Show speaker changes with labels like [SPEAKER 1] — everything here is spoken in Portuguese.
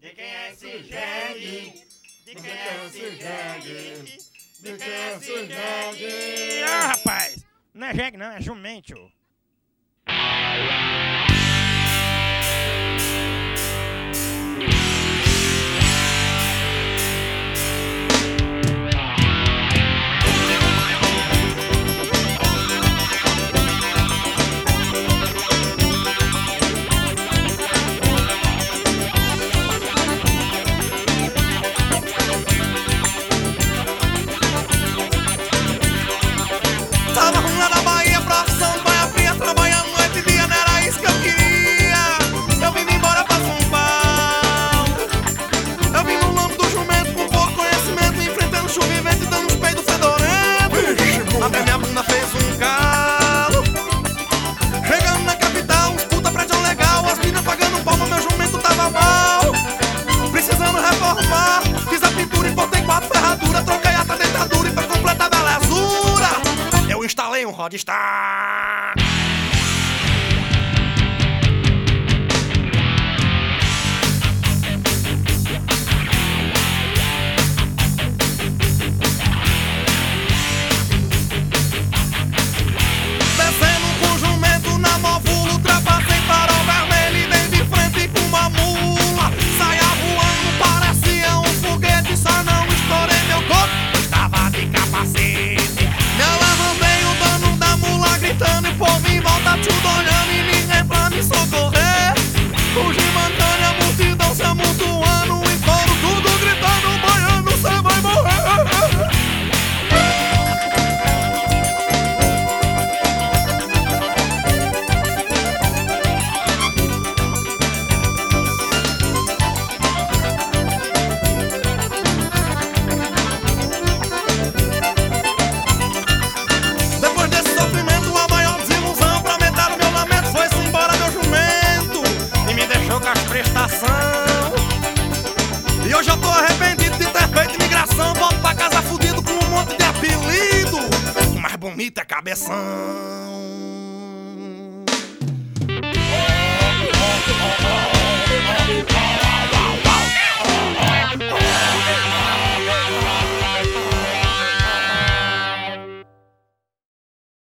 [SPEAKER 1] De quem é esse jegue? De quem é esse jegue? De quem é esse jegue?
[SPEAKER 2] Ah, rapaz, não é jegue não, é jumento.
[SPEAKER 3] Tava ruim lá na Bahia, profissão de baia fria, trabalhando noite e dia, não era isso que eu queria. Eu vim embora pra São Paulo. Eu vim no lombo do jumento com pouco conhecimento, enfrentando chuva e vento e dando uns peidos fedorentos. Até minha bunda fez um calo. Chegando na capital, uns puta prédio legal, as minas pagando palma, meu jumento tava mal. Precisando reformar, fiz a pintura e botei 4 ferraduras, troquei a dentadura e pra completar a belezura eu instalei um Rodstar. Descendo com jumento na móvulo, ultrapassei farol vermelho e dei de frente com uma mula. Saia voando, parecia um foguete, só não estourei meu corpo, eu estava de capacete. Nela mandei o dono da mula gritando e o povo em volta tudo olhando e ninguém pra me socorrer. Fugi mancando, a multidão se amontoando, em coro tudo gritando, baiano, cê vai morrer. Depois desse sofrimento, a maior desilusão pra aumentar o meu lamento foi-se embora meu jumento e me deixou com as prestações. E hoje eu tô arrependido de ter feito imigração. Volto pra casa fudido com um monte de apelido. O mais bonito é cabeção.